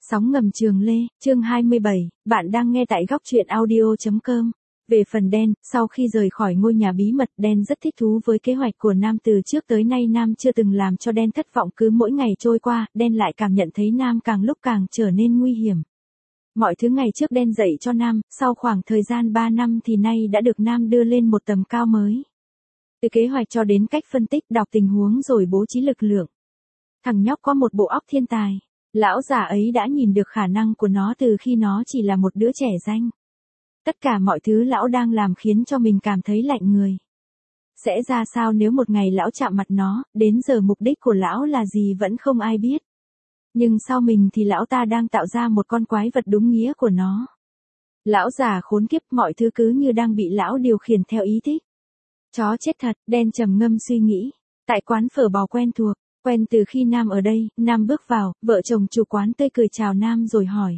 Sóng ngầm Trường Lê, chương 27, bạn đang nghe tại góc truyện audio.com. Về phần đen, sau khi rời khỏi ngôi nhà bí mật, đen rất thích thú với kế hoạch của Nam. Từ trước tới nay Nam chưa từng làm cho đen thất vọng, cứ mỗi ngày trôi qua, đen lại cảm nhận thấy Nam càng lúc càng trở nên nguy hiểm. Mọi thứ ngày trước đen dạy cho Nam, sau khoảng thời gian 3 năm thì nay đã được Nam đưa lên một tầm cao mới. Từ kế hoạch cho đến cách phân tích, đọc tình huống rồi bố trí lực lượng. Thằng nhóc có một bộ óc thiên tài. Lão già ấy đã nhìn được khả năng của nó từ khi nó chỉ là một đứa trẻ danh. Tất cả mọi thứ lão đang làm khiến cho mình cảm thấy lạnh người. Sẽ ra sao nếu một ngày lão chạm mặt nó, đến giờ mục đích của lão là gì vẫn không ai biết. Nhưng sau mình thì lão ta đang tạo ra một con quái vật đúng nghĩa của nó. Lão già khốn kiếp, mọi thứ cứ như đang bị lão điều khiển theo ý thích. Chó chết thật, đen trầm ngâm suy nghĩ. Tại quán phở bò quen thuộc. Quen từ khi Nam ở đây, Nam bước vào, vợ chồng chủ quán tươi cười chào Nam rồi hỏi.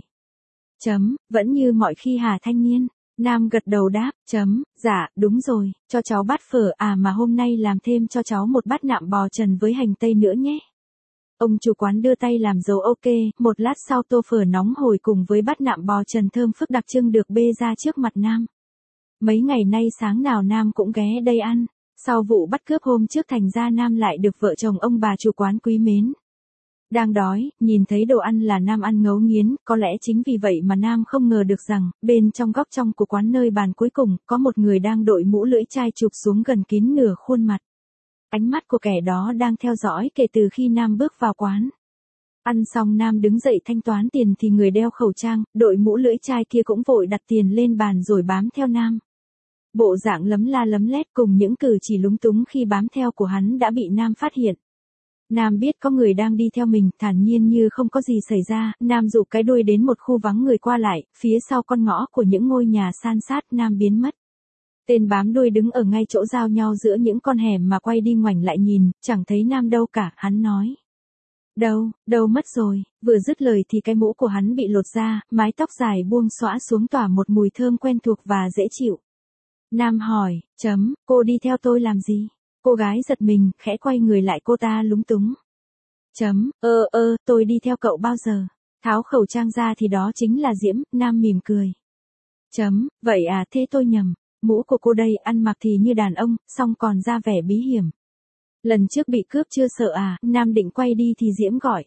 Vẫn như mọi khi hả thanh niên? Nam gật đầu đáp, dạ, đúng rồi, cho cháu bát phở mà hôm nay làm thêm cho cháu một bát nạm bò trần với hành tây nữa nhé. Ông chủ quán đưa tay làm dấu ok, một lát sau tô phở nóng hổi cùng với bát nạm bò trần thơm phức đặc trưng được bê ra trước mặt Nam. Mấy ngày nay sáng nào Nam cũng ghé đây ăn. Sau vụ bắt cướp hôm trước thành ra Nam lại được vợ chồng ông bà chủ quán quý mến. Đang đói, nhìn thấy đồ ăn là Nam ăn ngấu nghiến, có lẽ chính vì vậy mà Nam không ngờ được rằng, bên trong góc trong của quán nơi bàn cuối cùng, có một người đang đội mũ lưỡi chai chụp xuống gần kín nửa khuôn mặt. Ánh mắt của kẻ đó đang theo dõi kể từ khi Nam bước vào quán. Ăn xong Nam đứng dậy thanh toán tiền thì người đeo khẩu trang, đội mũ lưỡi chai kia cũng vội đặt tiền lên bàn rồi bám theo Nam. Bộ dạng lấm la lấm lét cùng những cử chỉ lúng túng khi bám theo của hắn đã bị Nam phát hiện. Nam biết có người đang đi theo mình, thản nhiên như không có gì xảy ra, Nam dụ cái đuôi đến một khu vắng người qua lại, phía sau con ngõ của những ngôi nhà san sát, Nam biến mất. Tên bám đuôi đứng ở ngay chỗ giao nhau giữa những con hẻm mà quay đi ngoảnh lại nhìn, chẳng thấy Nam đâu cả, hắn nói. Đâu mất rồi, vừa dứt lời thì cái mũ của hắn bị lột ra, mái tóc dài buông xõa xuống tỏa một mùi thơm quen thuộc và dễ chịu. Nam hỏi, cô đi theo tôi làm gì? Cô gái giật mình, khẽ quay người lại, cô ta lúng túng. Tôi đi theo cậu bao giờ? Tháo khẩu trang ra thì đó chính là Diễm, Nam mỉm cười. Vậy à, thế tôi nhầm. Mũ của cô đây, ăn mặc thì như đàn ông, song còn ra vẻ bí hiểm. Lần trước bị cướp chưa sợ à? Nam định quay đi thì Diễm gọi.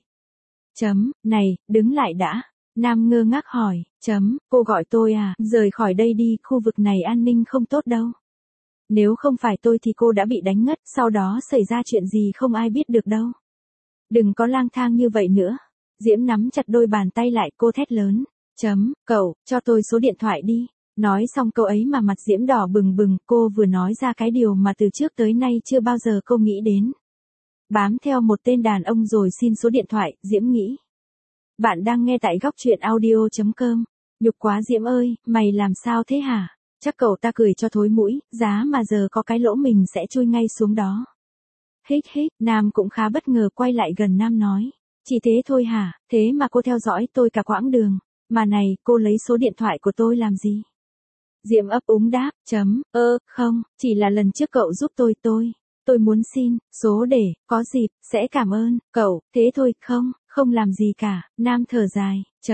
Này, đứng lại đã. Nam ngơ ngác hỏi, cô gọi tôi à, rời khỏi đây đi, khu vực này an ninh không tốt đâu. Nếu không phải tôi thì cô đã bị đánh ngất, sau đó xảy ra chuyện gì không ai biết được đâu. Đừng có lang thang như vậy nữa. Diễm nắm chặt đôi bàn tay lại, cô thét lớn. Cậu, cho tôi số điện thoại đi. Nói xong câu ấy mà mặt Diễm đỏ bừng bừng, cô vừa nói ra cái điều mà từ trước tới nay chưa bao giờ cô nghĩ đến. Bám theo một tên đàn ông rồi xin số điện thoại, Diễm nghĩ. Bạn đang nghe tại góc truyện audio.com. Nhục quá Diễm ơi, mày làm sao thế hả? Chắc cậu ta cười cho thối mũi, giá mà giờ có cái lỗ mình sẽ chui ngay xuống đó. Hích, Nam cũng khá bất ngờ quay lại gần Nam nói. Chỉ thế thôi hả, thế mà cô theo dõi tôi cả quãng đường. Mà này, cô lấy số điện thoại của tôi làm gì? Diễm ấp úng đáp, không, chỉ là lần trước cậu giúp tôi muốn xin, số để, có dịp, sẽ cảm ơn, cậu, thế thôi, không làm gì cả, Nam thở dài,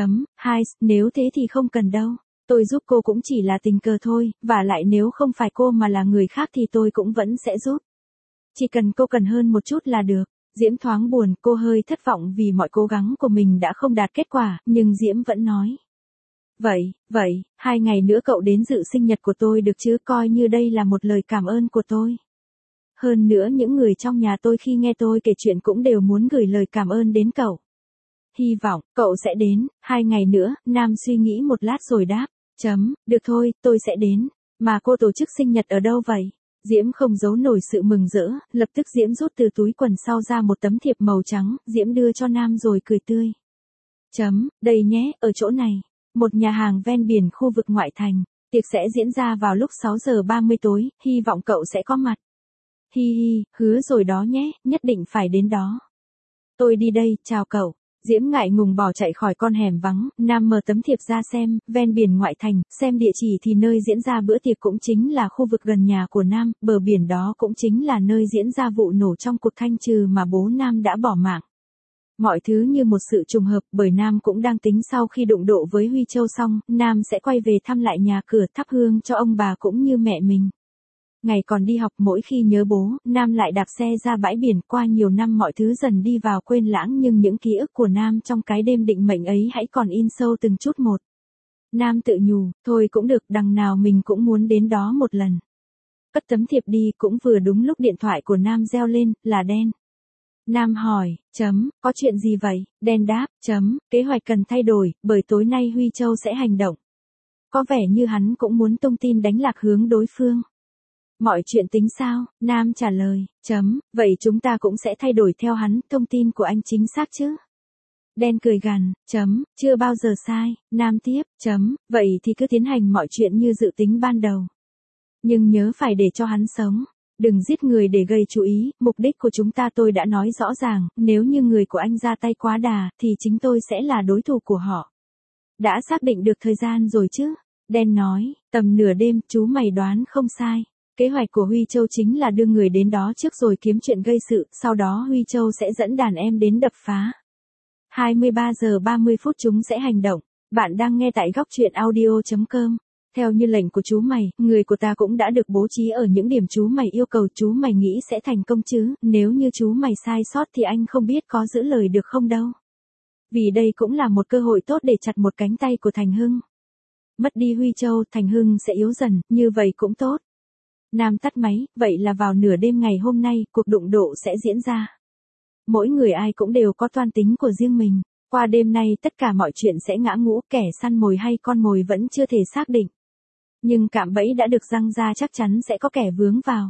nếu thế thì không cần đâu, tôi giúp cô cũng chỉ là tình cờ thôi, và lại nếu không phải cô mà là người khác thì tôi cũng vẫn sẽ giúp. Chỉ cần cô cần hơn một chút là được. Diễm thoáng buồn, cô hơi thất vọng vì mọi cố gắng của mình đã không đạt kết quả, nhưng Diễm vẫn nói. Vậy, 2 ngày nữa cậu đến dự sinh nhật của tôi được chứ, coi như đây là một lời cảm ơn của tôi. Hơn nữa những người trong nhà tôi khi nghe tôi kể chuyện cũng đều muốn gửi lời cảm ơn đến cậu. Hy vọng, cậu sẽ đến, 2 ngày nữa, Nam suy nghĩ một lát rồi đáp. Được thôi, tôi sẽ đến. Mà cô tổ chức sinh nhật ở đâu vậy? Diễm không giấu nổi sự mừng rỡ, lập tức Diễm rút từ túi quần sau ra một tấm thiệp màu trắng, Diễm đưa cho Nam rồi cười tươi. Đây nhé, ở chỗ này. Một nhà hàng ven biển khu vực ngoại thành. Tiệc sẽ diễn ra vào lúc 6 giờ 30 tối, hy vọng cậu sẽ có mặt. Hứa rồi đó nhé, nhất định phải đến đó. Tôi đi đây, chào cậu. Diễm ngại ngùng bỏ chạy khỏi con hẻm vắng, Nam mở tấm thiệp ra xem, ven biển ngoại thành, xem địa chỉ thì nơi diễn ra bữa tiệc cũng chính là khu vực gần nhà của Nam, bờ biển đó cũng chính là nơi diễn ra vụ nổ trong cuộc thanh trừ mà bố Nam đã bỏ mạng. Mọi thứ như một sự trùng hợp, bởi Nam cũng đang tính sau khi đụng độ với Huy Châu xong, Nam sẽ quay về thăm lại nhà cửa thắp hương cho ông bà cũng như mẹ mình. Ngày còn đi học mỗi khi nhớ bố, Nam lại đạp xe ra bãi biển. Qua nhiều năm mọi thứ dần đi vào quên lãng, nhưng những ký ức của Nam trong cái đêm định mệnh ấy hãy còn in sâu từng chút một. Nam tự nhủ, thôi cũng được, đằng nào mình cũng muốn đến đó một lần. Cất tấm thiệp đi, cũng vừa đúng lúc điện thoại của Nam reo lên, là Đen. Nam hỏi, có chuyện gì vậy? Đen đáp, kế hoạch cần thay đổi, bởi tối nay Huy Châu sẽ hành động. Có vẻ như hắn cũng muốn tung tin đánh lạc hướng đối phương. Mọi chuyện tính sao? Nam trả lời, vậy chúng ta cũng sẽ thay đổi theo hắn, thông tin của anh chính xác chứ? Đen cười gằn, chưa bao giờ sai. Nam tiếp, vậy thì cứ tiến hành mọi chuyện như dự tính ban đầu. Nhưng nhớ phải để cho hắn sống. Đừng giết người để gây chú ý, mục đích của chúng ta tôi đã nói rõ ràng, nếu như người của anh ra tay quá đà, thì chính tôi sẽ là đối thủ của họ. Đã xác định được thời gian rồi chứ? Đen nói, tầm nửa đêm, chú mày đoán không sai. Kế hoạch của Huy Châu chính là đưa người đến đó trước rồi kiếm chuyện gây sự, sau đó Huy Châu sẽ dẫn đàn em đến đập phá. 23 giờ 30 phút chúng sẽ hành động. Bạn đang nghe tại góc truyện audio.com. Theo như lệnh của chú mày, người của ta cũng đã được bố trí ở những điểm chú mày yêu cầu. Chú mày nghĩ sẽ thành công chứ? Nếu như chú mày sai sót thì anh không biết có giữ lời được không đâu. Vì đây cũng là một cơ hội tốt để chặt một cánh tay của Thành Hưng. Mất đi Huy Châu, Thành Hưng sẽ yếu dần, như vậy cũng tốt. Nam tắt máy, vậy là vào nửa đêm ngày hôm nay, cuộc đụng độ sẽ diễn ra. Mỗi người ai cũng đều có toan tính của riêng mình. Qua đêm nay tất cả mọi chuyện sẽ ngã ngũ, kẻ săn mồi hay con mồi vẫn chưa thể xác định. Nhưng cạm bẫy đã được giăng ra, chắc chắn sẽ có kẻ vướng vào.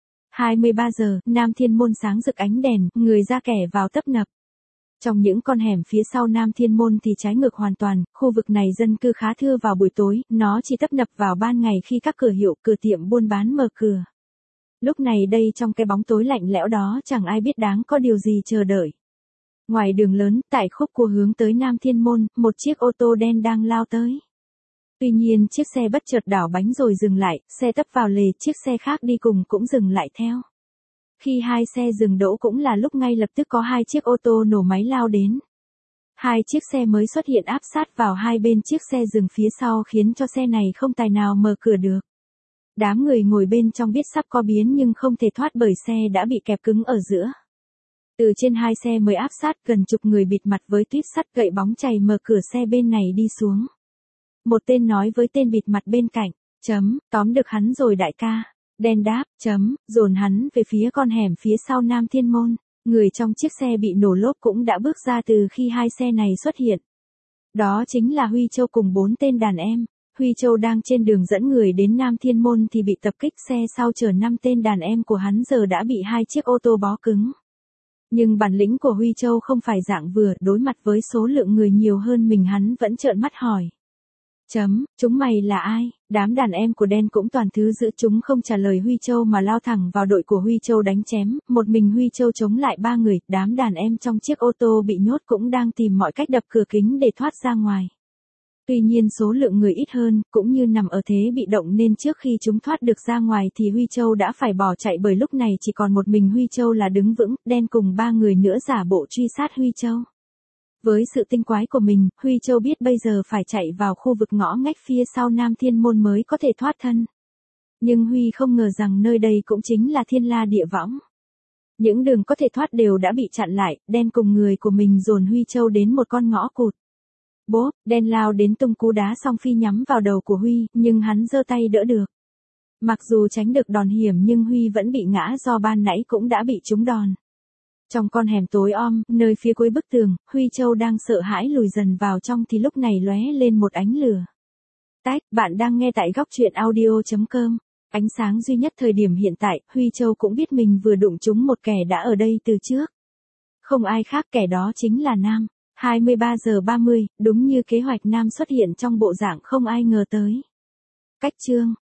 23 giờ, Nam Thiên Môn sáng rực ánh đèn, người ra kẻ vào tấp nập. Trong những con hẻm phía sau Nam Thiên Môn thì trái ngược hoàn toàn, khu vực này dân cư khá thưa vào buổi tối, nó chỉ tấp nập vào ban ngày khi các cửa hiệu, cửa tiệm buôn bán mở cửa. Lúc này đây trong cái bóng tối lạnh lẽo đó chẳng ai biết đáng có điều gì chờ đợi. Ngoài đường lớn, tại khúc cua hướng tới Nam Thiên Môn, một chiếc ô tô đen đang lao tới. Tuy nhiên chiếc xe bất chợt đảo bánh rồi dừng lại, xe tấp vào lề, chiếc xe khác đi cùng cũng dừng lại theo. Khi hai xe dừng đỗ cũng là lúc ngay lập tức có hai chiếc ô tô nổ máy lao đến. Hai chiếc xe mới xuất hiện áp sát vào hai bên chiếc xe dừng phía sau khiến cho xe này không tài nào mở cửa được. Đám người ngồi bên trong biết sắp có biến nhưng không thể thoát bởi xe đã bị kẹp cứng ở giữa. Từ trên hai xe mới áp sát, gần chục người bịt mặt với tuyếp sắt gậy bóng chày mở cửa xe bên này đi xuống. Một tên nói với tên bịt mặt bên cạnh, tóm được hắn rồi đại ca. Đen đáp, dồn hắn về phía con hẻm phía sau Nam Thiên Môn. Người trong chiếc xe bị nổ lốp cũng đã bước ra từ khi hai xe này xuất hiện. Đó chính là Huy Châu cùng 4 tên đàn em. Huy Châu đang trên đường dẫn người đến Nam Thiên Môn thì bị tập kích, xe sau chở 5 tên đàn em của hắn giờ đã bị hai chiếc ô tô bó cứng. Nhưng bản lĩnh của Huy Châu không phải dạng vừa, đối mặt với số lượng người nhiều hơn mình hắn vẫn trợn mắt hỏi. Chúng mày là ai? Đám đàn em của Đen cũng toàn thứ giữ, chúng không trả lời Huy Châu mà lao thẳng vào đội của Huy Châu đánh chém, một mình Huy Châu chống lại 3 người, đám đàn em trong chiếc ô tô bị nhốt cũng đang tìm mọi cách đập cửa kính để thoát ra ngoài. Tuy nhiên số lượng người ít hơn, cũng như nằm ở thế bị động nên trước khi chúng thoát được ra ngoài thì Huy Châu đã phải bỏ chạy, bởi lúc này chỉ còn một mình Huy Châu là đứng vững, Đen cùng 3 người nữa giả bộ truy sát Huy Châu. Với sự tinh quái của mình, Huy Châu biết bây giờ phải chạy vào khu vực ngõ ngách phía sau Nam Thiên Môn mới có thể thoát thân. Nhưng Huy không ngờ rằng nơi đây cũng chính là thiên la địa võng. Những đường có thể thoát đều đã bị chặn lại, Đen cùng người của mình dồn Huy Châu đến một con ngõ cụt. Bốp, Đen lao đến tung cú đá song phi nhắm vào đầu của Huy, nhưng hắn giơ tay đỡ được. Mặc dù tránh được đòn hiểm nhưng Huy vẫn bị ngã do ban nãy cũng đã bị trúng đòn. Trong con hẻm tối om, nơi phía cuối bức tường, Huy Châu đang sợ hãi lùi dần vào trong thì lúc này lóe lên một ánh lửa. Tách, bạn đang nghe tại góc truyện audio.com. Ánh sáng duy nhất thời điểm hiện tại, Huy Châu cũng biết mình vừa đụng trúng một kẻ đã ở đây từ trước. Không ai khác, kẻ đó chính là Nam. 23 giờ 30, đúng như kế hoạch, Nam xuất hiện trong bộ dạng không ai ngờ tới. Cách chương